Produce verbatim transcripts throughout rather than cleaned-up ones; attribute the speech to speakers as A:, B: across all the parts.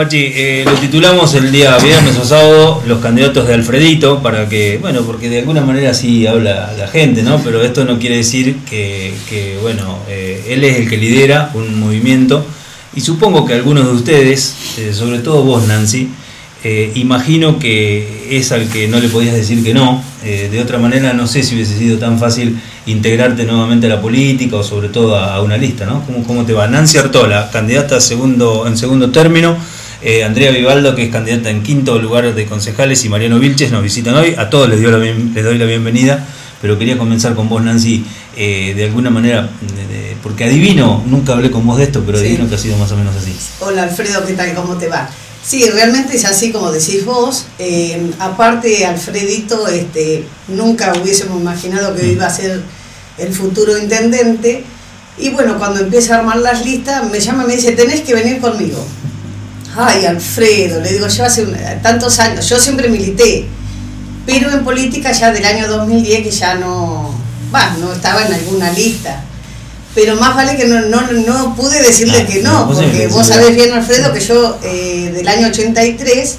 A: Pachi, eh, lo titulamos el día viernes o sábado los candidatos de Alfredito para que, bueno, porque de alguna manera sí habla la gente, ¿no? Pero esto no quiere decir que, que bueno, eh, él es el que lidera un movimiento y supongo que algunos de ustedes, eh, sobre todo vos, Nancy, eh, imagino que es al que no le podías decir que no. Eh, de otra manera no sé si hubiese sido tan fácil integrarte nuevamente a la política o sobre todo a, a una lista, ¿no? ¿Cómo, cómo te va? Nancy Artola, candidata a segundo, en segundo término. Eh, Andrea Vivaldo, que es candidata en quinto lugar de concejales, y Mariano Vilches nos visitan hoy. A todos les, dio la bien, les doy la bienvenida, pero quería comenzar con vos, Nancy, eh, de alguna manera, de, de, porque adivino, nunca hablé con vos de esto, pero sí, adivino que ha sido más o menos así.
B: Hola Alfredo, ¿qué tal? ¿Cómo te va? Sí, realmente es así como decís vos. Eh, aparte, Alfredito, este, nunca hubiésemos imaginado que iba a ser el futuro intendente. Y bueno, cuando empieza a armar las listas, me llama y me dice, tenés que venir conmigo. Ay, Alfredo, le digo, yo hace un, tantos años, yo siempre milité, pero en política ya del año dos mil diez que ya no, bah, no estaba en alguna lista. Pero más vale que no, no, no pude decirle ah, que no, porque vos sabés bien, Alfredo, que yo eh, del año ochenta y tres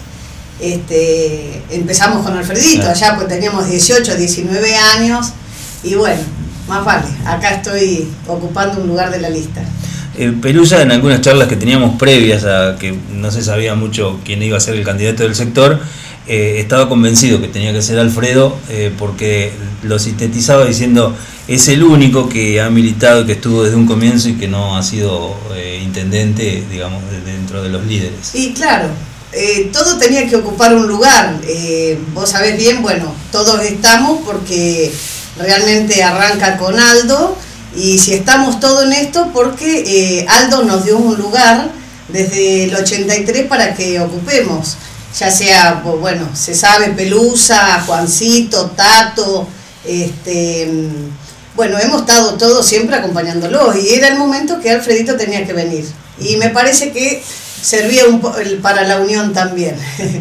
B: este, empezamos con Alfredito, allá pues teníamos dieciocho, diecinueve años, y bueno, más vale, acá estoy ocupando un lugar de la lista.
A: Eh, Pelusa, en algunas charlas que teníamos previas a que no se sabía mucho quién iba a ser el candidato del sector, eh, estaba convencido que tenía que ser Alfredo, eh, porque lo sintetizaba diciendo, es el único que ha militado, que estuvo desde un comienzo y que no ha sido eh, intendente, digamos, dentro de los líderes.
B: Y claro, eh, todo tenía que ocupar un lugar, eh, vos sabés bien, bueno, todos estamos porque realmente arranca con Aldo. Y si estamos todos en esto, porque eh, Aldo nos dio un lugar desde el ochenta y tres para que ocupemos, ya sea, bueno, se sabe, Pelusa, Juancito, Tato, este, bueno, hemos estado todos siempre acompañándolos y era el momento que Alfredito tenía que venir. Y me parece que servía un po para la unión también.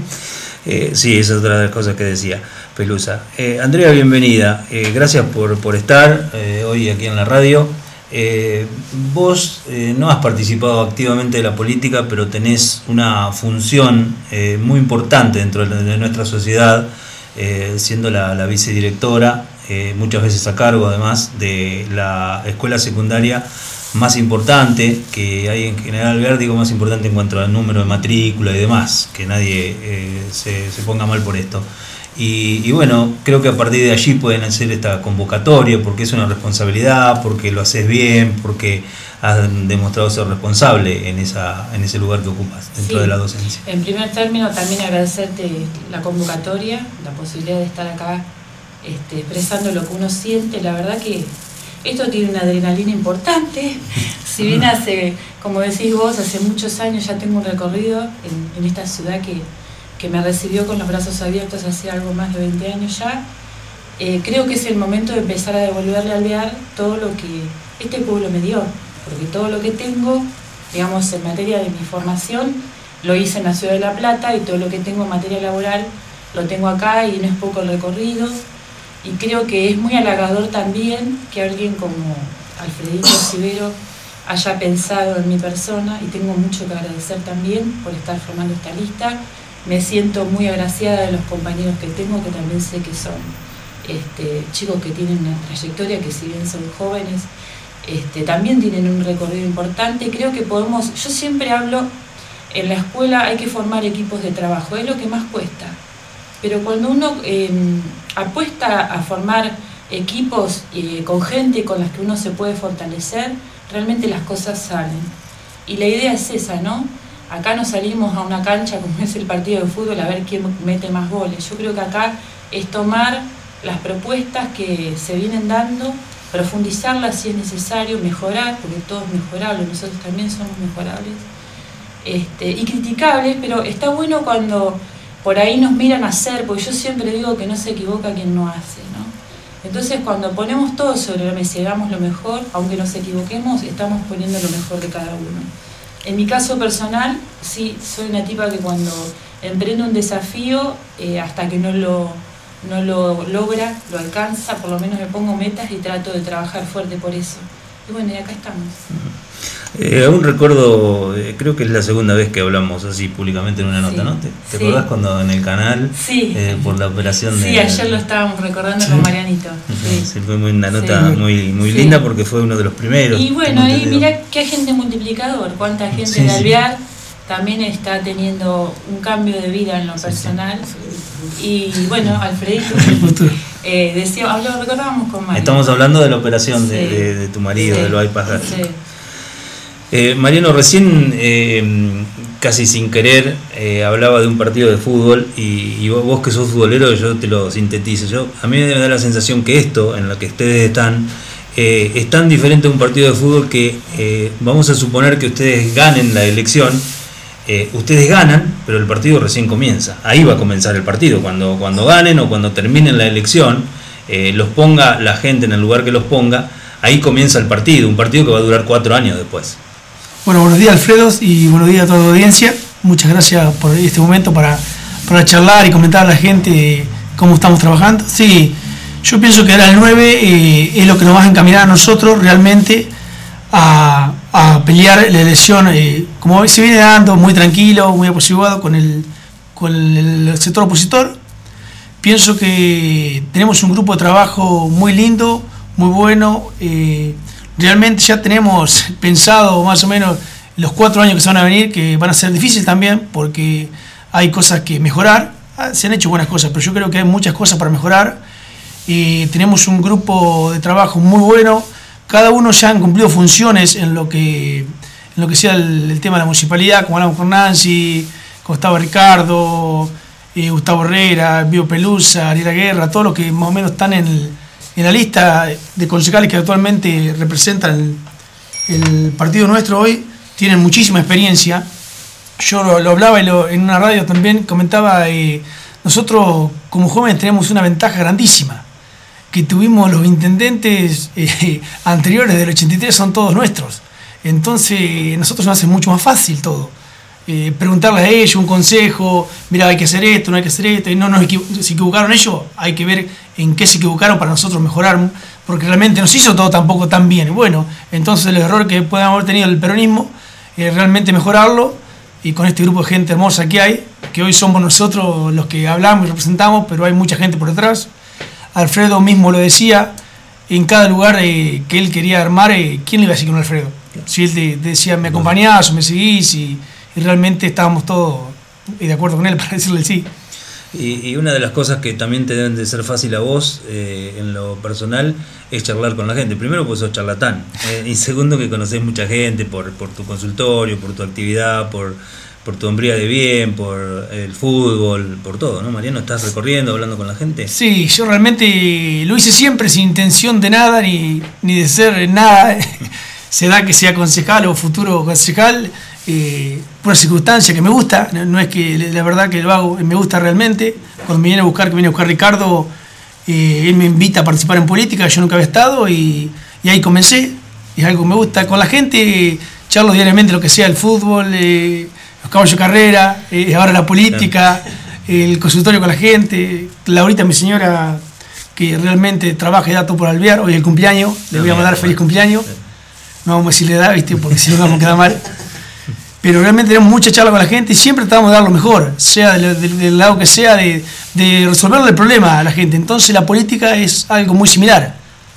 A: Eh, sí, esa es otra de las cosas que decía Pelusa. Eh, Andrea, bienvenida. Eh, gracias por, por estar eh, hoy aquí en la radio. Eh, vos eh, no has participado activamente de la política, pero tenés una función eh, muy importante dentro de, de nuestra sociedad, eh, siendo la, la vicedirectora, eh, muchas veces a cargo además de la escuela secundaria más importante que hay en General Alvear, digo más importante en cuanto al número de matrícula y demás, que nadie eh, se, se ponga mal por esto. Y, y bueno, creo que a partir de allí pueden hacer esta convocatoria, porque es una responsabilidad, porque lo haces bien, porque has demostrado ser responsable en, esa, en ese lugar que ocupas dentro sí, de la docencia.
C: En primer término, también agradecerte la convocatoria, la posibilidad de estar acá este, expresando lo que uno siente. La verdad que esto tiene una adrenalina importante. Si bien hace, como decís vos, hace muchos años ya tengo un recorrido en, en esta ciudad que, que me recibió con los brazos abiertos hace algo más de veinte años ya, eh, creo que es el momento de empezar a devolverle a Alvear todo lo que este pueblo me dio, porque todo lo que tengo, digamos, en materia de mi formación, lo hice en la ciudad de La Plata, y todo lo que tengo en materia laboral lo tengo acá, y no es poco el recorrido. Y creo que es muy halagador también que alguien como Alfredito Civero haya pensado en mi persona, y tengo mucho que agradecer también por estar formando esta lista. Me siento muy agraciada de los compañeros que tengo, que también sé que son este, chicos que tienen una trayectoria, que si bien son jóvenes, este, también tienen un recorrido importante. Creo que podemos, yo siempre hablo, en la escuela hay que formar equipos de trabajo, es lo que más cuesta. Pero cuando uno eh, apuesta a formar equipos eh, con gente con las que uno se puede fortalecer, realmente las cosas salen. Y la idea es esa, ¿no? Acá no salimos a una cancha como es el partido de fútbol a ver quién mete más goles. Yo creo que acá es tomar las propuestas que se vienen dando, profundizarlas si es necesario, mejorar, porque todo es mejorable, nosotros también somos mejorables, este, y criticables, pero está bueno cuando por ahí nos miran a hacer, porque yo siempre digo que no se equivoca quien no hace, ¿no? Entonces, cuando ponemos todo sobre la mesa y damos lo mejor, aunque nos equivoquemos, estamos poniendo lo mejor de cada uno. En mi caso personal, sí, soy una tipa que cuando emprende un desafío, eh, hasta que no lo, no lo logra, lo alcanza, por lo menos me pongo metas y trato de trabajar fuerte por eso. Y bueno, y acá estamos.
A: Eh, aún recuerdo, eh, creo que es la segunda vez que hablamos así públicamente en una nota,
C: sí,
A: ¿no? ¿Te, te
C: sí.
A: acordás cuando en el canal,
C: sí.
A: eh, por la operación de...
C: Sí, ayer lo estábamos recordando
A: sí.
C: con Marianito.
A: Sí,
C: Sí.
A: sí, fue muy, una nota
C: sí.
A: muy, muy
C: sí.
A: linda porque fue uno de los primeros.
C: Y bueno, ahí mirá qué agente multiplicador, cuánta gente
A: sí,
C: de
A: sí.
C: Alvear también está teniendo un cambio de vida en lo personal. Sí, sí. Y bueno, Alfredito, eh, decía, habló, recordábamos con Mariano.
A: Estamos hablando de la operación
C: sí.
A: de, de, de tu marido,
C: sí.
A: del bypass gástrico.
C: Sí.
A: Eh, Mariano, recién, eh, casi sin querer, eh, hablaba de un partido de fútbol y, y vos, vos que sos futbolero, yo te lo sintetizo. Yo, a mí me da la sensación que esto, en lo que ustedes están, eh, es tan diferente a un partido de fútbol que eh, vamos a suponer que ustedes ganen la elección, eh, ustedes ganan, pero el partido recién comienza. Ahí va a comenzar el partido, cuando, cuando ganen o cuando terminen la elección, eh, los ponga la gente en el lugar que los ponga, ahí comienza el partido, un partido que va a durar cuatro años después.
D: Bueno, buenos días Alfredo y buenos días a toda la audiencia. Muchas gracias por este momento para, para charlar y comentar a la gente cómo estamos trabajando. Sí, yo pienso que ahora el nueve eh, es lo que nos va a encaminar a nosotros realmente a, a pelear la elección, eh, como se viene dando, muy tranquilo, muy apaciguado con el, con el sector opositor. Pienso que tenemos un grupo de trabajo muy lindo, muy bueno. Eh, Realmente ya tenemos pensado más o menos los cuatro años que se van a venir, que van a ser difíciles también, porque hay cosas que mejorar. Se han hecho buenas cosas, pero yo creo que hay muchas cosas para mejorar. Y tenemos un grupo de trabajo muy bueno. Cada uno ya han cumplido funciones en lo que, en lo que sea el, el tema de la municipalidad, como hablamos con Nancy, con Gustavo Ricardo, eh, Gustavo Herrera, Bio Pelusa, Ariela Guerra, todos los que más o menos están en el, en la lista de concejales que actualmente representan el, el partido nuestro hoy, tienen muchísima experiencia. Yo lo, lo hablaba y lo, en una radio también comentaba, eh, nosotros como jóvenes tenemos una ventaja grandísima, que tuvimos los intendentes eh, anteriores del ochenta y tres, son todos nuestros. Entonces nosotros nos hace mucho más fácil todo. Eh, preguntarles a ellos un consejo, mira, hay que hacer esto, no hay que hacer esto, y no nos equivo- se equivocaron ellos, hay que ver en qué se equivocaron para nosotros mejorar, porque realmente nos hizo todo tampoco tan bien. Bueno, entonces el error que puedan haber tenido el peronismo, eh, realmente mejorarlo, y con este grupo de gente hermosa que hay, que hoy somos nosotros los que hablamos y representamos, pero hay mucha gente por detrás. Alfredo mismo lo decía, en cada lugar eh, que él quería armar, eh, ¿quién le iba a decir que no Alfredo? Si él te, te decía, me acompañás o me seguís, y, y realmente estábamos todos de acuerdo con él para decirle el sí.
A: Y, y una de las cosas que también te deben de ser fácil a vos, eh, en lo personal, es charlar con la gente. Primero, pues sos charlatán. Eh, y segundo, que conocés mucha gente por, por tu consultorio, por tu actividad, por, por tu hombría de bien, por el fútbol, por todo, ¿no, Mariano? ¿Estás recorriendo, hablando con la gente?
D: Sí, yo realmente lo hice siempre sin intención de nada, ni, ni de ser nada. Se da que sea concejal o futuro concejal, eh, por una circunstancia que me gusta, no, no es que la verdad que lo hago, me gusta realmente. Cuando me viene a buscar, que viene a buscar Ricardo, eh, él me invita a participar en política, yo nunca había estado, y, y ahí comencé. Es algo que me gusta. Con la gente charlo diariamente lo que sea, el fútbol, eh, los caballos de carrera, eh, ahora la política, el consultorio con la gente. Laurita, mi señora, que realmente trabaja y da todo por Alvear, hoy el cumpleaños, le voy a mandar feliz cumpleaños. No vamos a decirle edad, ¿viste? Porque si no vamos a quedar mal. Pero realmente tenemos mucha charla con la gente y siempre tratamos de dar lo mejor, sea del, del, del lado que sea, de, de resolverle el problema a la gente. Entonces la política es algo muy similar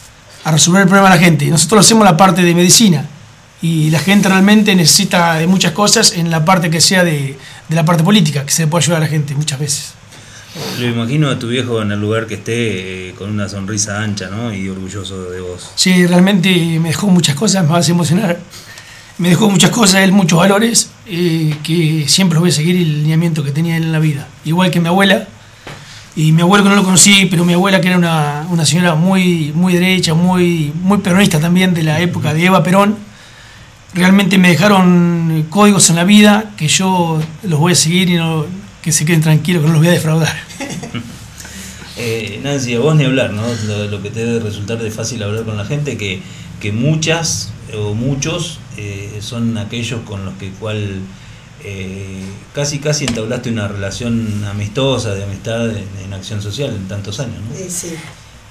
D: a resolver el problema a la gente. Nosotros lo hacemos en la parte de medicina y la gente realmente necesita de muchas cosas en la parte que sea de, de la parte política, que se le puede ayudar a la gente muchas veces.
A: Lo imagino a tu viejo en el lugar que esté, eh, con una sonrisa ancha, ¿no? Y orgulloso de vos.
D: Sí, realmente me dejó muchas cosas, me hace emocionar. Me dejó muchas cosas, él muchos valores, eh, que siempre los voy a seguir, el lineamiento que tenía él en la vida. Igual que mi abuela, y mi abuelo que no lo conocí, pero mi abuela que era una, una señora muy, muy derecha, muy, muy peronista también, de la época de Eva Perón. Realmente me dejaron códigos en la vida que yo los voy a seguir y no, que se queden tranquilos, que no los voy a defraudar.
A: eh, Nancy, a vos ni hablar, ¿no? Lo, lo que te debe resultar de fácil hablar con la gente, que, que muchas o muchos eh, son aquellos con los que cual eh, casi casi entablaste una relación amistosa, de amistad en, en acción social en tantos años, ¿no?
B: Eh, sí.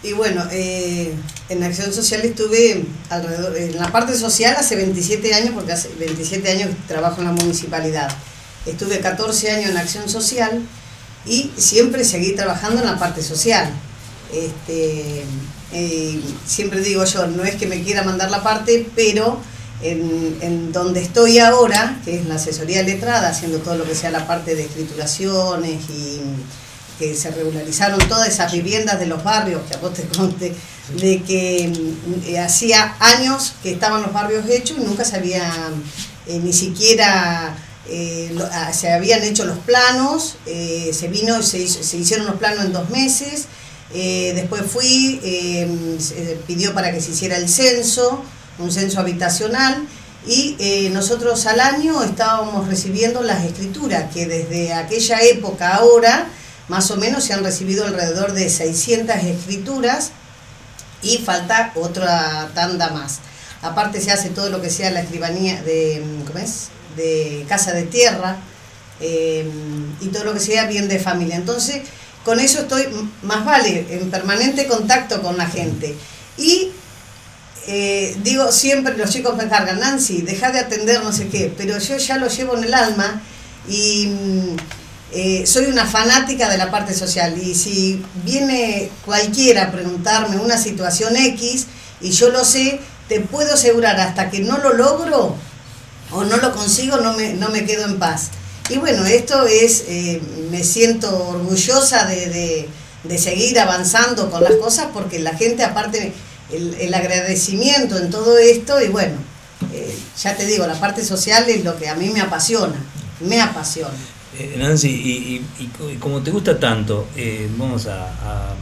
B: Y bueno, eh, en Acción Social estuve alrededor, en la parte social hace veintisiete años, porque hace veintisiete años que trabajo en la municipalidad. Estuve catorce años en Acción Social y siempre seguí trabajando en la parte social. Este, eh, siempre digo yo, no es que me quiera mandar la parte, pero en, en donde estoy ahora, que es la asesoría letrada, haciendo todo lo que sea la parte de escrituraciones y que se regularizaron todas esas viviendas de los barrios, que a vos te conté, de que eh, hacía años que estaban los barrios hechos y nunca se había, eh, ni siquiera eh, lo, se habían hecho los planos, eh, se vino, se, hizo, se hicieron los planos en dos meses, eh, después fui, eh, se pidió para que se hiciera el censo, un censo habitacional, y eh, nosotros al año estábamos recibiendo las escrituras, que desde aquella época ahora, más o menos se han recibido alrededor de seiscientas escrituras y falta otra tanda más. Aparte se hace todo lo que sea la escribanía de, ¿cómo es? de casa de tierra eh, y todo lo que sea bien de familia. Entonces, con eso estoy, más vale, en permanente contacto con la gente. Y eh, digo siempre, los chicos me cargan, Nancy, deja de atender no sé qué, pero yo ya lo llevo en el alma y eh, soy una fanática de la parte social. Y si viene cualquiera a preguntarme una situación X y yo lo sé, te puedo asegurar, hasta que no lo logro o no lo consigo, no me, no me quedo en paz. Y bueno, esto es, eh, me siento orgullosa de, de, de seguir avanzando con las cosas, porque la gente, aparte, el, el agradecimiento en todo esto, y bueno, eh, ya te digo, la parte social es lo que a mí me apasiona, me apasiona.
A: Eh, Nancy, y, y, y como te gusta tanto, eh, vamos a, a,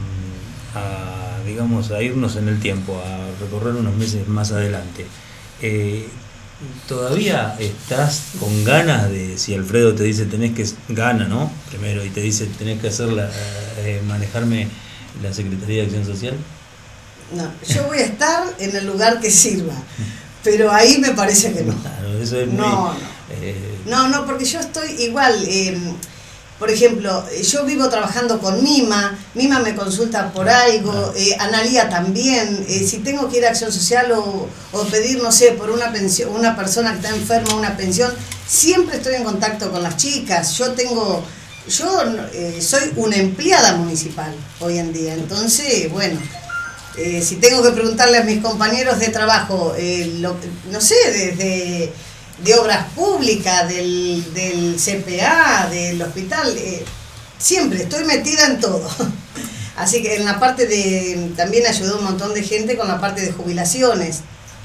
A: a, digamos, a irnos en el tiempo, a recorrer unos meses más adelante. Eh, ¿Todavía estás con ganas de, si Alfredo te dice tenés que, gana, ¿no? Primero, y te dice tenés que hacer la, eh, manejarme la Secretaría de Acción Social?
B: No, yo voy a estar en el lugar que sirva, pero ahí me parece que no.
A: Claro, eso es muy,
B: no, no.
A: Eh...
B: no, no, porque yo estoy igual. Eh, por ejemplo, yo vivo trabajando con Mima, Mima me consulta por algo, eh, Analía también, eh, si tengo que ir a Acción Social o, o pedir, no sé, por una pensión, una persona que está enferma, una pensión, siempre estoy en contacto con las chicas. Yo tengo, yo eh, soy una empleada municipal hoy en día, entonces, bueno, eh, si tengo que preguntarle a mis compañeros de trabajo, eh, lo, no sé, desde de obras públicas, del, del C P A, del hospital, eh, siempre estoy metida en todo. Así que en la parte de, también ayudó un montón de gente con la parte de jubilaciones.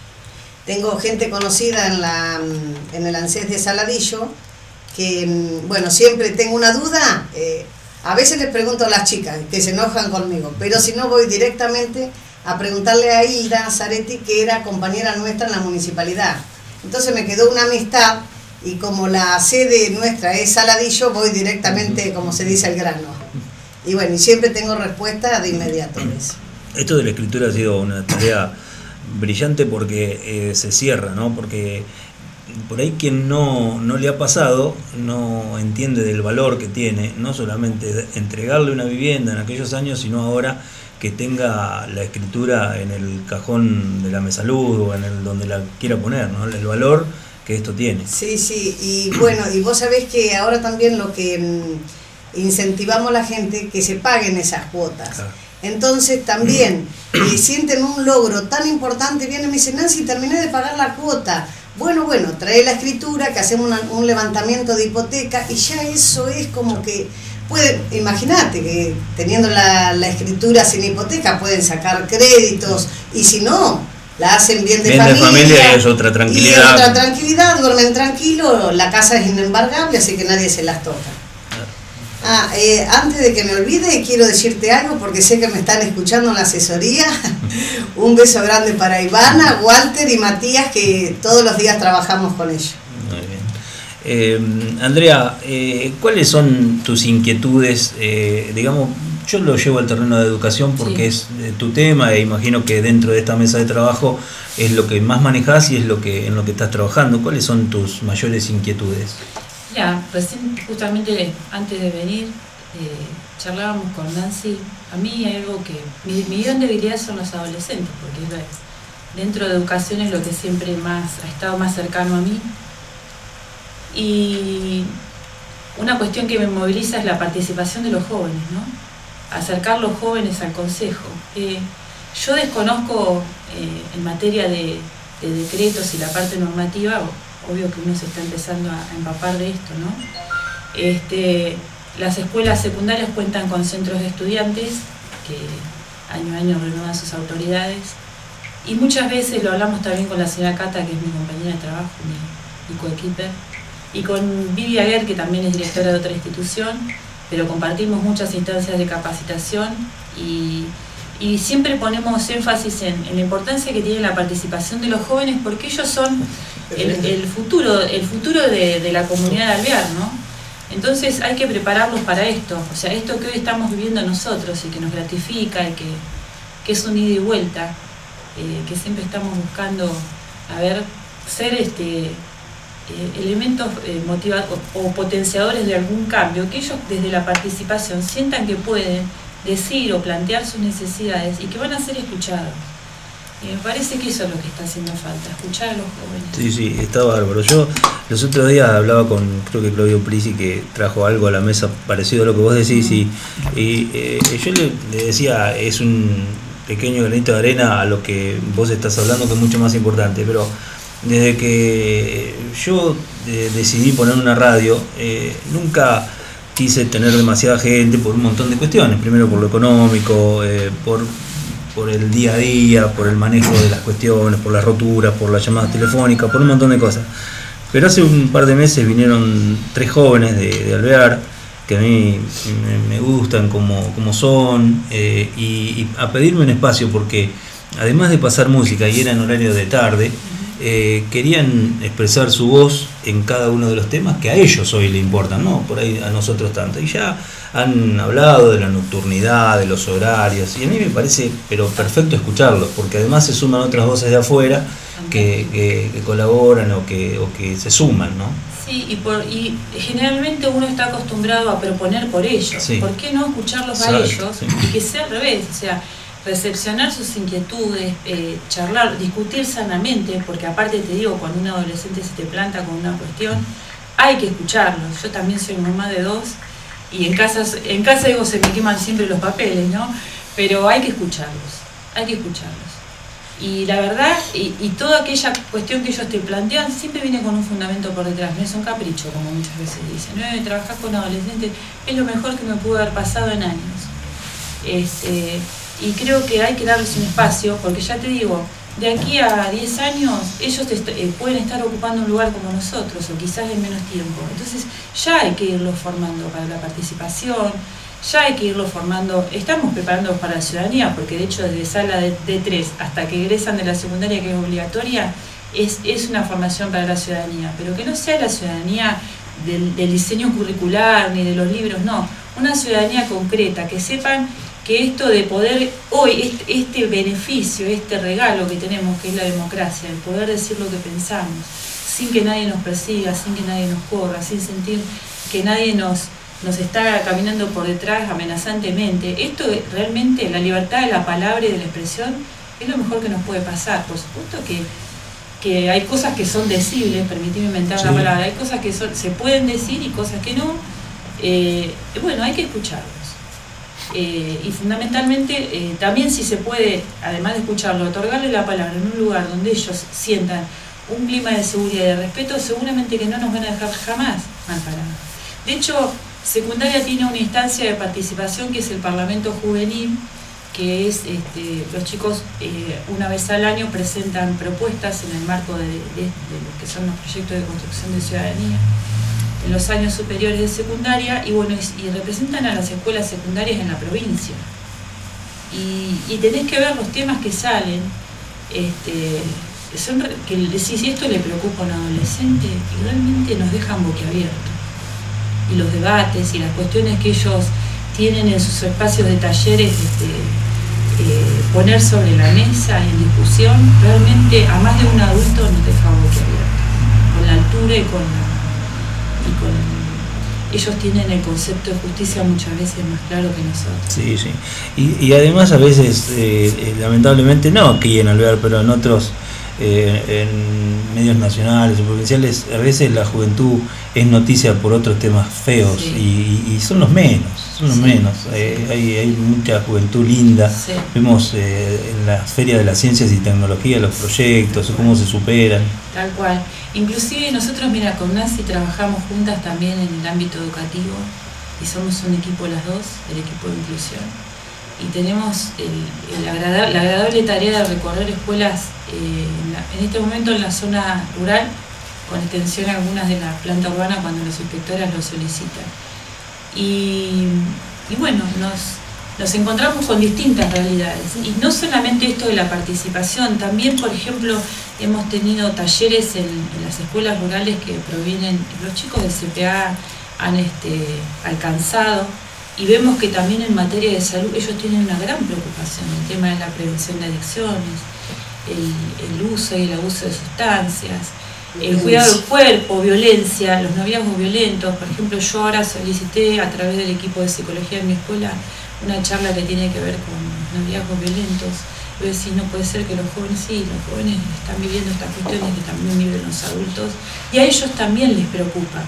B: Tengo gente conocida en, la, en el ANSES de Saladillo, que, bueno, siempre tengo una duda, eh, a veces les pregunto a las chicas, que se enojan conmigo, pero si no voy directamente a preguntarle a Hilda Zaretti, que era compañera nuestra en la municipalidad. Entonces me quedó una amistad, y como la sede nuestra es Saladillo, voy directamente, como se dice, al grano. Y bueno, y siempre tengo respuesta de inmediato.
A: Esto de la escritura ha sido una tarea brillante porque eh, se cierra, ¿no? Porque por ahí quien no, no le ha pasado no entiende del valor que tiene, no solamente entregarle una vivienda en aquellos años, sino ahora que tenga la escritura en el cajón de la mesalud o en el donde la quiera poner, ¿no? El valor que esto tiene.
B: Sí, sí, y bueno, y vos sabés que ahora también lo que mmm, incentivamos a la gente, que se paguen esas cuotas. Claro. Entonces también eh, sienten un logro tan importante, vienen y me dicen, Nancy, terminé de pagar la cuota. Bueno, bueno, trae la escritura, que hacemos una, un levantamiento de hipoteca, y ya eso es como que pueden, imagínate que teniendo la, la escritura sin hipoteca pueden sacar créditos, y si no, la hacen bien de
A: bien
B: familia.
A: de familia y es otra tranquilidad.
B: Y es otra tranquilidad, duermen tranquilo, la casa es inembargable, así que nadie se las toca. Ah, eh, antes de que me olvide, quiero decirte algo, porque sé que me están escuchando en la asesoría. Un beso grande para Ivana, Walter y Matías, que todos los días trabajamos con ellos.
A: Muy bien. Eh, Andrea, eh, ¿cuáles son tus inquietudes? Eh, digamos, yo lo llevo al terreno de educación porque sí. es eh, tu tema, e imagino que dentro de esta mesa de trabajo es lo que más manejás y es lo que en lo que estás trabajando. ¿Cuáles son tus mayores inquietudes?
C: Ya, recién justamente antes de venir eh, charlábamos con Nancy, a mí hay algo que, mi, mi gran debilidad son los adolescentes, porque es, dentro de educación es lo que siempre más ha estado más cercano a mí. Y una cuestión que me moviliza es la participación de los jóvenes, ¿no? Acercar los jóvenes al consejo. Eh, yo desconozco eh, en materia de, de decretos y la parte normativa, obvio que uno se está empezando a, a empapar de esto, ¿no? Este, las escuelas secundarias cuentan con centros de estudiantes que año a año renuevan sus autoridades, y muchas veces lo hablamos también con la señora Cata, que es mi compañera de trabajo, mi, mi coequiper, y con Vivi Aguer, que también es directora de otra institución, pero compartimos muchas instancias de capacitación y, y siempre ponemos énfasis en, en la importancia que tiene la participación de los jóvenes, porque ellos son el, el futuro, el futuro de, de la comunidad de Alvear, ¿no? Entonces hay que prepararlos para esto, o sea, esto que hoy estamos viviendo nosotros y que nos gratifica y que, que es un ida y vuelta, eh, que siempre estamos buscando, a ver, ser este... Eh, elementos eh, motivadores o, o potenciadores de algún cambio, que ellos desde la participación sientan que pueden decir o plantear sus necesidades y que van a ser escuchados. Y me parece que eso es lo que está haciendo falta, escuchar a los jóvenes.
A: Sí, sí, está bárbaro. Yo los otros días hablaba con, creo que Claudio Prisi, que trajo algo a la mesa parecido a lo que vos decís, y, y eh, yo le, le decía, es un pequeño granito de arena a lo que vos estás hablando, que es mucho más importante, pero desde que yo eh, decidí poner una radio, eh, nunca quise tener demasiada gente por un montón de cuestiones. Primero por lo económico, eh, por, por el día a día, por el manejo de las cuestiones, por las roturas, por las llamadas telefónicas, por un montón de cosas. Pero hace un par de meses vinieron tres jóvenes de, de Alvear, que a mí me, me gustan como, como son, eh, y, y a pedirme un espacio, porque además de pasar música, y era en horario de tarde, Eh, querían expresar su voz en cada uno de los temas que a ellos hoy le importan, no por ahí a nosotros tanto. Y ya han hablado de la nocturnidad, de los horarios, y a mí me parece pero perfecto escucharlos, porque además se suman otras voces de afuera que, que, que colaboran o que, o que se suman, ¿no?
C: Sí, y, por, y generalmente uno está acostumbrado a proponer por ellos. Sí. ¿Por qué no escucharlos Exacto, a ellos? Sí. Y que sea al revés, o sea, recepcionar sus inquietudes, eh, charlar, discutir sanamente, porque aparte te digo, cuando un adolescente se te planta con una cuestión, hay que escucharlos. Yo también soy mamá de dos, y en casa, en casa digo, se me queman siempre los papeles, ¿no? Pero hay que escucharlos, hay que escucharlos. Y la verdad, y, y toda aquella cuestión que ellos te plantean, siempre viene con un fundamento por detrás, no es un capricho, como muchas veces dicen. No, trabajar con adolescentes es lo mejor que me pudo haber pasado en años. Este... Y creo que hay que darles un espacio, porque ya te digo, de aquí a diez años ellos est eh, pueden estar ocupando un lugar como nosotros, o quizás en menos tiempo. Entonces ya hay que irlos formando para la participación, ya hay que irlos formando, estamos preparándolos para la ciudadanía, porque de hecho desde sala de, de tres hasta que egresan de la secundaria, que es obligatoria, es, es una formación para la ciudadanía, pero que no sea la ciudadanía del, del diseño curricular ni de los libros, no, una ciudadanía concreta, que sepan que esto de poder, hoy, este, este beneficio, este regalo que tenemos, que es la democracia, el poder decir lo que pensamos, sin que nadie nos persiga, sin que nadie nos corra, sin sentir que nadie nos, nos está caminando por detrás amenazantemente, esto realmente, la libertad de la palabra y de la expresión, es lo mejor que nos puede pasar. Por supuesto que, que hay cosas que son decibles, permitime inventar sí. la palabra, hay cosas que son, se pueden decir y cosas que no, eh, bueno, hay que escucharlos. Eh, y fundamentalmente eh, también, si se puede, además de escucharlo, otorgarle la palabra en un lugar donde ellos sientan un clima de seguridad y de respeto, seguramente que no nos van a dejar jamás mal parados. De hecho, secundaria tiene una instancia de participación que es el Parlamento Juvenil, que es, este, los chicos eh, una vez al año presentan propuestas en el marco de, de, de lo que son los proyectos de construcción de ciudadanía en los años superiores de secundaria, y bueno, y, y representan a las escuelas secundarias en la provincia. Y, y tenés que ver los temas que salen, este, son, que decís, si esto le preocupa a un adolescente, y realmente nos dejan boquiabiertos. Y los debates y las cuestiones que ellos tienen en sus espacios de talleres, este, eh, poner sobre la mesa en discusión, realmente a más de un adulto nos deja boquiabiertos, con la altura y con la Y con, ellos tienen el concepto de justicia muchas veces más claro que nosotros.
A: Sí, sí. Y, y además a veces, eh, eh, lamentablemente, no aquí en Alvear, pero en otros, eh, en medios nacionales o provinciales, a veces la juventud es noticia por otros temas feos, sí. y, y son los menos, son los sí. menos. Eh, hay, hay mucha juventud linda. Sí. Vemos eh, en la Feria de las Ciencias y Tecnología los proyectos, cómo se superan.
C: Tal cual. Inclusive nosotros, mira, con Nancy trabajamos juntas también en el ámbito educativo y somos un equipo las dos, el equipo de inclusión, y tenemos el, el agradable, la agradable tarea de recorrer escuelas eh, en, la, en este momento en la zona rural, con extensión a algunas de la planta urbana cuando los inspectores lo solicitan. Y, y bueno, nos... Nos encontramos con distintas realidades, y no solamente esto de la participación, también, por ejemplo, hemos tenido talleres en, en las escuelas rurales que provienen, los chicos de C P A han este, alcanzado, y vemos que también en materia de salud ellos tienen una gran preocupación, el tema de la prevención de adicciones, el, el uso y el abuso de sustancias, el cuidado del cuerpo, violencia, los noviazgos violentos. Por ejemplo, yo ahora solicité a través del equipo de psicología de mi escuela una charla que tiene que ver con noviazgos violentos. Yo decía, no puede ser que los jóvenes, sí, los jóvenes están viviendo estas cuestiones que también viven los adultos, y a ellos también les preocupa.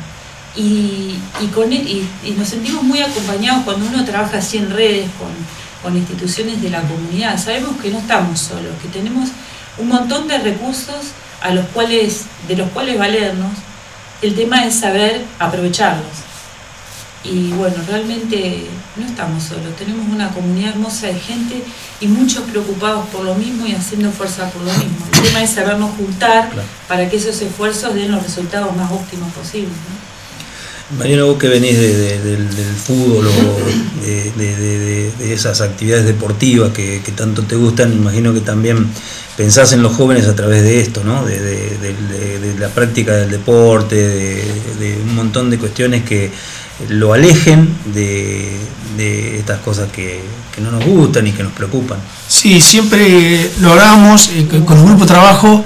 C: Y, y, con él, y, y nos sentimos muy acompañados cuando uno trabaja así en redes, con, con instituciones de la comunidad. Sabemos que no estamos solos, que tenemos un montón de recursos a los cuales, de los cuales valernos. El tema es saber aprovecharlos. Y bueno, realmente no estamos solos, tenemos una comunidad hermosa de gente y muchos preocupados por lo mismo y haciendo fuerza por lo mismo. El tema es sabernos juntar, claro, para que esos esfuerzos den los resultados más óptimos posibles, ¿no?
A: Mariano, vos que venís de, de, del, del fútbol o de, de, de, de esas actividades deportivas que, que tanto te gustan, imagino que también pensás en los jóvenes a través de esto, ¿no? De, de, de, de, de la práctica del deporte, de, de un montón de cuestiones que lo alejen de, de estas cosas que, que no nos gustan y que nos preocupan.
D: Sí, siempre lo hablábamos eh, con el grupo de trabajo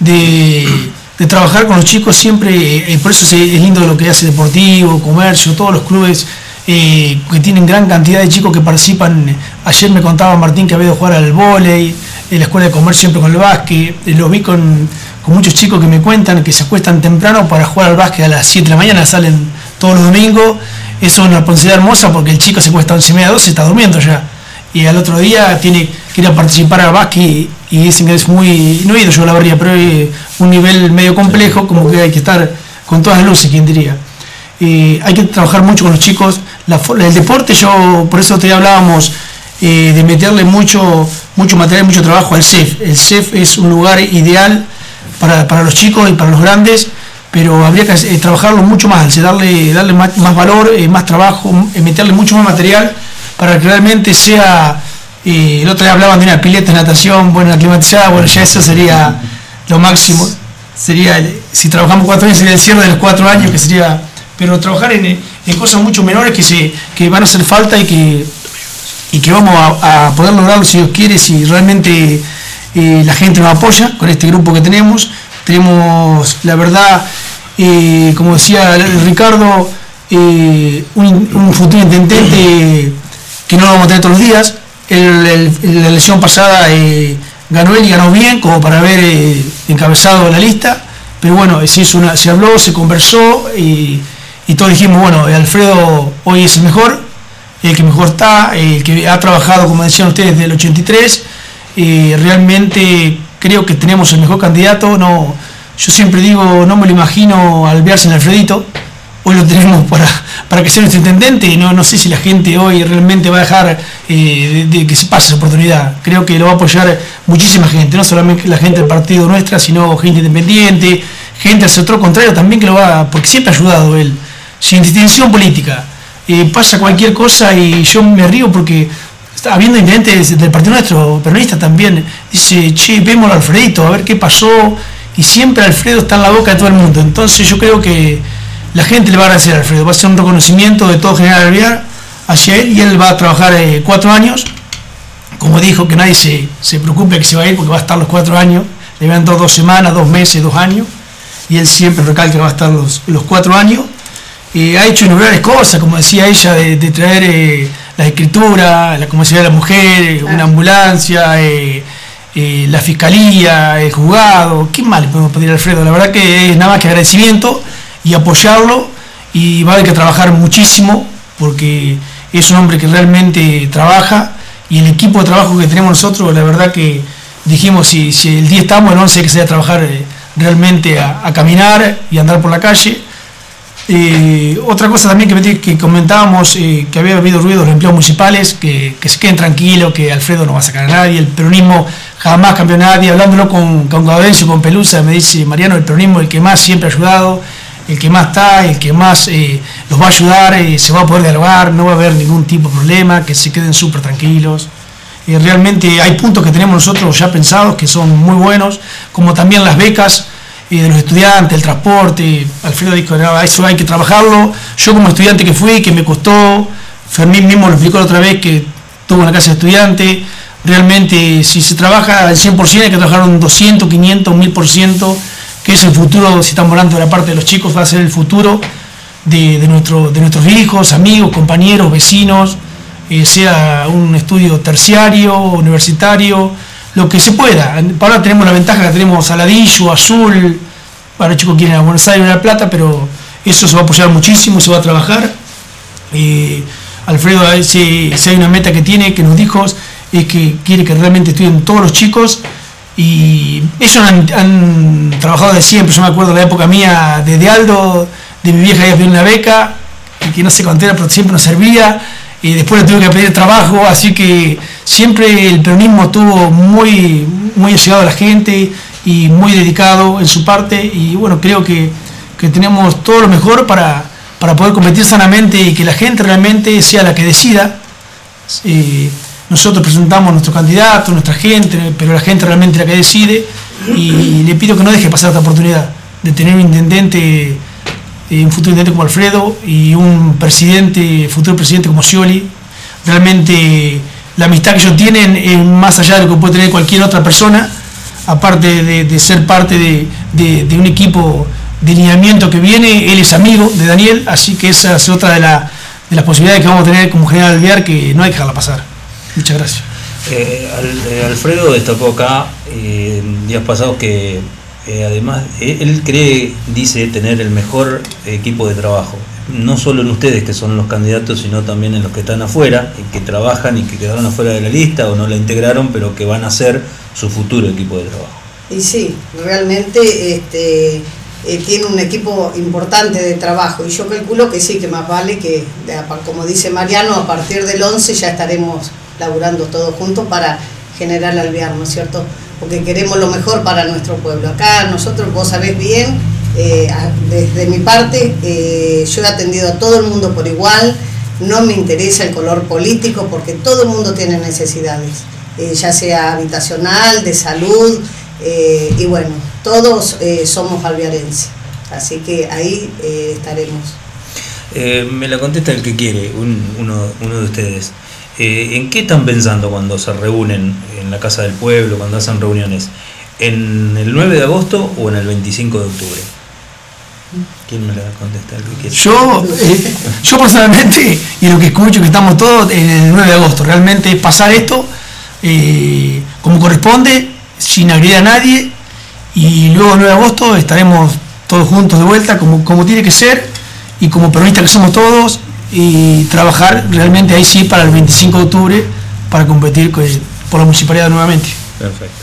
D: de, de trabajar con los chicos siempre, eh, por eso es, es lindo lo que hace Deportivo, Comercio, todos los clubes eh, que tienen gran cantidad de chicos que participan. Ayer me contaba Martín que había ido a jugar al vóley, en la Escuela de Comercio siempre con el básquet, eh, lo vi con, con muchos chicos que me cuentan que se acuestan temprano para jugar al básquet a las siete de la mañana, salen todos los domingos. Eso es una responsabilidad hermosa porque el chico se cuesta once y media, doce, está durmiendo ya. Y al otro día tiene que ir a participar al básquet y, y dicen que es muy, no he ido yo a la barría, pero es un nivel medio complejo, como que hay que estar con todas las luces, quien diría. Eh, hay que trabajar mucho con los chicos. La, el deporte, yo por eso te hablábamos eh, de meterle mucho, mucho material, mucho trabajo al C E F. El C E F es un lugar ideal para, para los chicos y para los grandes, pero habría que eh, trabajarlo mucho más, darle, darle más, más valor, eh, más trabajo, eh, meterle mucho más material para que realmente sea, eh, el otro día hablaban de una pileta de natación, bueno, climatizada, bueno, ya eso sería lo máximo, sería, si trabajamos cuatro años sería el cierre de los cuatro años, que sería, pero trabajar en, en cosas mucho menores que, se, que van a hacer falta y que, y que vamos a, a poder lograrlo si Dios quiere, si realmente eh, la gente nos apoya con este grupo que tenemos. Tenemos, la verdad, eh, como decía Ricardo, eh, un, un futuro intendente que no lo vamos a tener todos los días. El, el, la elección pasada eh, ganó él y ganó bien, como para haber eh, encabezado la lista. Pero bueno, se, hizo una, se habló, se conversó y, y todos dijimos, bueno, Alfredo hoy es el mejor, el que mejor está, el que ha trabajado, como decían ustedes, desde el ochenta y tres. Eh, realmente creo que tenemos el mejor candidato. No, yo siempre digo, no me lo imagino Alvear sin Alfredito. Hoy lo tenemos para, para que sea nuestro intendente. No, no sé si la gente hoy realmente va a dejar eh, de, de que se pase esa oportunidad. Creo que lo va a apoyar muchísima gente, no solamente la gente del partido nuestra, sino gente independiente, gente al sector contrario también que lo va, porque siempre ha ayudado él, sin distinción política. Eh, pasa cualquier cosa y yo me río porque habiendo intendentes del partido nuestro, peronista también, dice, che, vemos al Alfredito, a ver qué pasó, y siempre Alfredo está en la boca de todo el mundo. Entonces yo creo que la gente le va a agradecer a Alfredo, va a ser un reconocimiento de todo General Alvear hacia él, y él va a trabajar eh, cuatro años, como dijo, que nadie se, se preocupe que se va a ir, porque va a estar los cuatro años, le van dos, dos semanas, dos meses, dos años, y él siempre recalca que va a estar los, los cuatro años. eh, ha hecho innumerables cosas, como decía ella, de, de traer eh, la escritura, la comisaría de la mujer, una ambulancia, eh, eh, la fiscalía, el juzgado. ¿Qué más le podemos pedir a Alfredo? La verdad que es nada más que agradecimiento y apoyarlo, y va a haber que trabajar muchísimo porque es un hombre que realmente trabaja, y el equipo de trabajo que tenemos nosotros, la verdad que dijimos, si, si el día estamos, el once hay que salir a trabajar eh, realmente a, a caminar y andar por la calle. Eh, otra cosa también que, que comentábamos, eh, que había habido ruido de los empleados municipales, que, que se queden tranquilos, que Alfredo no va a sacar a nadie, el peronismo jamás cambió a nadie. Hablándolo con, con Gaudencio, con Pelusa, me dice Mariano, el peronismo es el que más siempre ha ayudado, el que más está, el que más eh, los va a ayudar, eh, se va a poder dialogar, no va a haber ningún tipo de problema, que se queden súper tranquilos. Eh, realmente hay puntos que tenemos nosotros ya pensados que son muy buenos, como también las becas eh, de los estudiantes, el transporte. Alfredo dijo, no, eso hay que trabajarlo. Yo como estudiante que fui, que me costó, Fermín mismo lo explicó la otra vez, que tuvo una casa de estudiante, realmente si se trabaja al cien por ciento hay que trabajar un doscientos, quinientos, mil por ciento, que es el futuro. Si estamos hablando de la parte de los chicos, va a ser el futuro de, de, nuestro, de nuestros hijos, amigos, compañeros, vecinos, eh, sea un estudio terciario, universitario, lo que se pueda. Ahora tenemos la ventaja que tenemos Saladillo, Azul, para los chicos quieren ir a Buenos Aires, a La Plata, pero eso se va a apoyar muchísimo, se va a trabajar. Eh, Alfredo, si, si hay una meta que tiene, que nos dijo, es que quiere que realmente estudien todos los chicos. Y ellos han, han trabajado de siempre. Yo me acuerdo de la época mía de, de Aldo, de mi vieja, ella pidió una beca, y que no sé cuánto era, pero siempre nos servía, y después le tuve que pedir trabajo, así que siempre el peronismo estuvo muy, muy llegado a la gente y muy dedicado en su parte, y bueno, creo que, que tenemos todo lo mejor para, para poder competir sanamente y que la gente realmente sea la que decida. Eh, Nosotros presentamos nuestro candidato, nuestra gente, pero la gente realmente es la que decide, y le pido que no deje pasar esta oportunidad de tener un intendente, un futuro intendente como Alfredo, y un presidente, futuro presidente como Scioli. Realmente la amistad que ellos tienen es más allá de lo que puede tener cualquier otra persona, aparte de, de ser parte de, de, de un equipo de lineamiento que viene. Él es amigo de Daniel, así que esa es otra de, la, de las posibilidades que vamos a tener como general Alvear, que no hay que dejarla pasar. Muchas gracias.
A: Eh, Al, eh, Alfredo destacó acá eh, días pasados que eh, además eh, él cree, dice, tener el mejor equipo de trabajo, no solo en ustedes que son los candidatos, sino también en los que están afuera y que trabajan y que quedaron afuera de la lista o no la integraron, pero que van a ser su futuro equipo de trabajo.
B: Y sí, realmente este, eh, tiene un equipo importante de trabajo, y yo calculo que sí, que más vale que, como dice Mariano, a partir del once ya estaremos laburando todos juntos para generar Alvear, ¿no es cierto? Porque queremos lo mejor para nuestro pueblo. Acá nosotros, vos sabés bien, eh, desde mi parte, eh, yo he atendido a todo el mundo por igual, no me interesa el color político, porque todo el mundo tiene necesidades, eh, ya sea habitacional, de salud, eh, y bueno, todos eh, somos alvearenses, así que ahí eh, estaremos.
A: Eh, me la contesta el que quiere, un, uno, uno de ustedes. Eh, ¿En qué están pensando cuando se reúnen en la Casa del Pueblo, cuando hacen reuniones? ¿En el nueve de agosto o en el veinticinco de octubre? ¿Quién me la contesta? El que quiere.
D: Yo, eh, yo personalmente, y lo que escucho, que estamos todos en el nueve de agosto. Realmente es pasar esto eh, como corresponde, sin agredir a nadie, y luego el nueve de agosto estaremos todos juntos de vuelta, como, como tiene que ser, y como peronistas que somos todos, y trabajar realmente ahí sí para el veinticinco de octubre para competir con, por la municipalidad nuevamente.
A: Perfecto.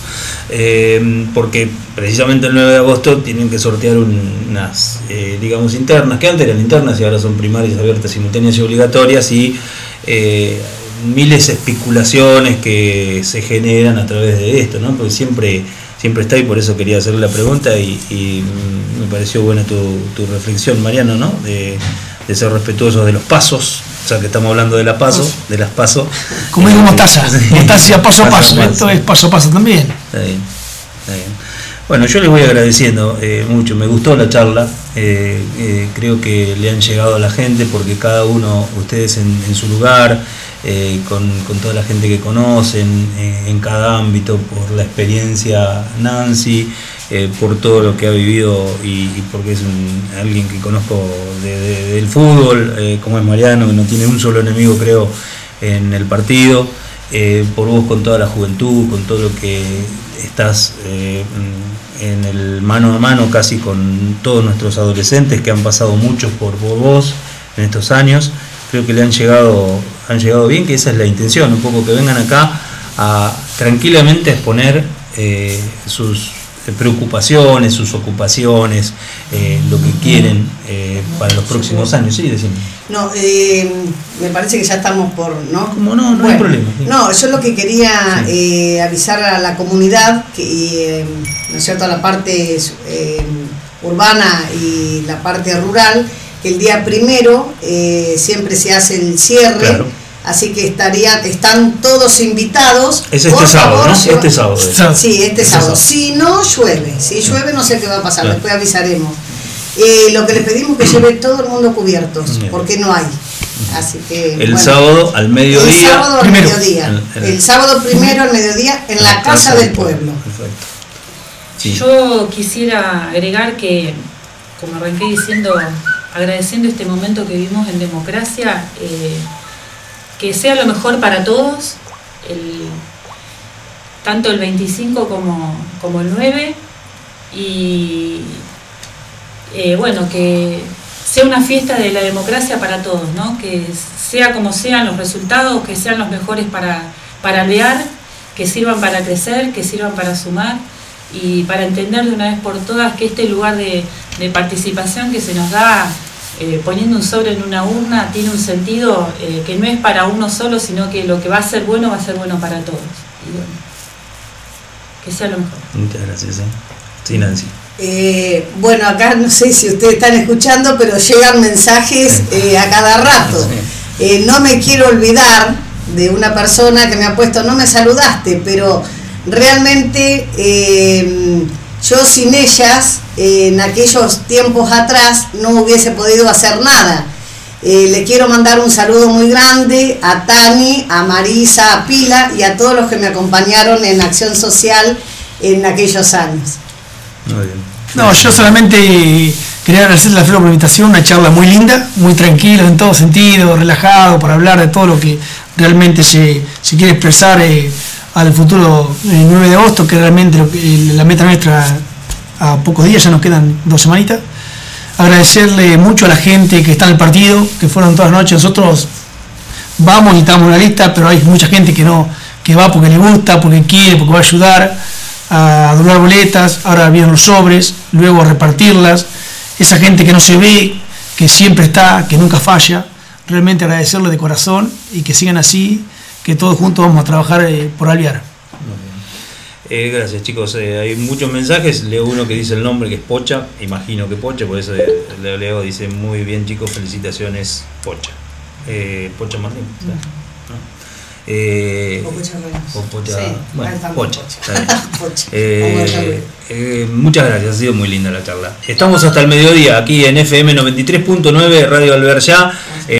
A: Eh, porque precisamente el nueve de agosto tienen que sortear un, unas, eh, digamos, internas, que antes eran internas y ahora son primarias, abiertas, simultáneas y obligatorias, y eh, miles de especulaciones que se generan a través de esto, ¿no? Porque siempre, siempre está, y por eso quería hacerle la pregunta, y, y me pareció buena tu, tu reflexión, Mariano, ¿no? De, de ser respetuosos de los pasos, o sea que estamos hablando de la paso, de las paso.
D: Como digo, mostaza, mostaza paso a paso, esto es paso a paso también.
A: Está bien, está bien. Bueno, yo les voy agradeciendo eh, mucho, me gustó la charla, eh, eh, creo que le han llegado a la gente, porque cada uno, ustedes en, en su lugar, eh, con, con toda la gente que conocen, eh, en cada ámbito, por la experiencia Nancy, eh, por todo lo que ha vivido y, y porque es un, alguien que conozco de, de, del fútbol, eh, como es Mariano, que no tiene un solo enemigo, creo, en el partido, eh, por vos con toda la juventud, con todo lo que estás eh, en el mano a mano casi con todos nuestros adolescentes que han pasado muchos por, por vos en estos años. Creo que le han llegado, han llegado bien, que esa es la intención, un poco que vengan acá a tranquilamente a exponer eh, sus preocupaciones, sus ocupaciones, eh, lo que quieren eh, para los próximos años. Sí, decime.
B: No, eh, me parece que ya estamos por, ¿no?
A: Como no, no
B: bueno,
A: hay problema. Sí.
B: No, yo lo que quería sí. eh, avisar a la comunidad, que, eh, ¿no es cierto?, la parte eh, urbana y la parte rural, que el día primero eh, siempre se hace el cierre. Claro. Así que estarían, están todos invitados.
A: Es este sábado, ¿no? Este sábado. Es.
B: Sí, este, este sábado. sábado. Si no llueve, si llueve no sé qué va a pasar, claro. Después avisaremos. Eh, lo que les pedimos es que lleve todo el mundo cubiertos, porque no hay. Así que
A: el
B: bueno,
A: sábado al mediodía.
B: El sábado al
A: primero.
B: mediodía.
A: El, el,
B: el sábado primero al mediodía en la, la casa, casa del pueblo.
A: Perfecto. Sí.
C: Yo quisiera agregar que, como arranqué diciendo, agradeciendo este momento que vivimos en democracia, eh, que sea lo mejor para todos, el, tanto el veinticinco como, como el nueve, y eh, bueno, que sea una fiesta de la democracia para todos, ¿no? Que sea como sean los resultados, que sean los mejores para, para alvear, que sirvan para crecer, que sirvan para sumar y para entender de una vez por todas que este lugar de, de participación que se nos da Eh, poniendo un sobre en una urna tiene un sentido eh, que no es para uno solo, sino que lo que va a ser bueno va a ser bueno para todos. Y bueno, que sea lo mejor.
A: Muchas gracias. ¿eh? Sí, Nancy.
B: Eh, bueno, acá no sé si ustedes están escuchando, pero llegan mensajes eh, a cada rato. Eh, no me quiero olvidar de una persona que me ha puesto, no me saludaste, pero realmente eh, yo sin ellas, eh, en aquellos tiempos atrás, no hubiese podido hacer nada. Eh, le quiero mandar un saludo muy grande a Tani, a Marisa, a Pila y a todos los que me acompañaron en Acción Social en aquellos años.
A: Muy bien.
D: No, yo solamente quería agradecerle a Flor por la invitación, una charla muy linda, muy tranquila en todo sentido, relajado, para hablar de todo lo que realmente se, se quiere expresar eh, al futuro el nueve de agosto, que realmente lo que, la meta nuestra a pocos días, ya nos quedan dos semanitas. Agradecerle mucho a la gente que está en el partido, que fueron todas las noches. Nosotros vamos y estamos en la lista, pero hay mucha gente que no, que va porque le gusta, porque quiere, porque va a ayudar a doblar boletas. Ahora vienen los sobres, luego a repartirlas. Esa gente que no se ve, que siempre está, que nunca falla. Realmente agradecerle de corazón y que sigan así, que todos juntos vamos a trabajar eh, por Alvear.
A: Eh, gracias, chicos. Eh, hay muchos mensajes. Leo uno que dice el nombre, que es Pocha. Imagino que Pocha, por eso Leo, Leo dice: muy bien, chicos, felicitaciones, Pocha. Eh, Pocha Martín, ¿no? Eh,
B: o Pocha Ramos.
A: O Pocha,
B: sí,
A: bueno,
B: Pocha.
A: Pocha.
B: Pocha.
A: Eh, eh, muchas gracias, ha sido muy linda la charla. Estamos hasta el mediodía aquí en F M noventa y tres punto nueve, Radio Alvear Ya.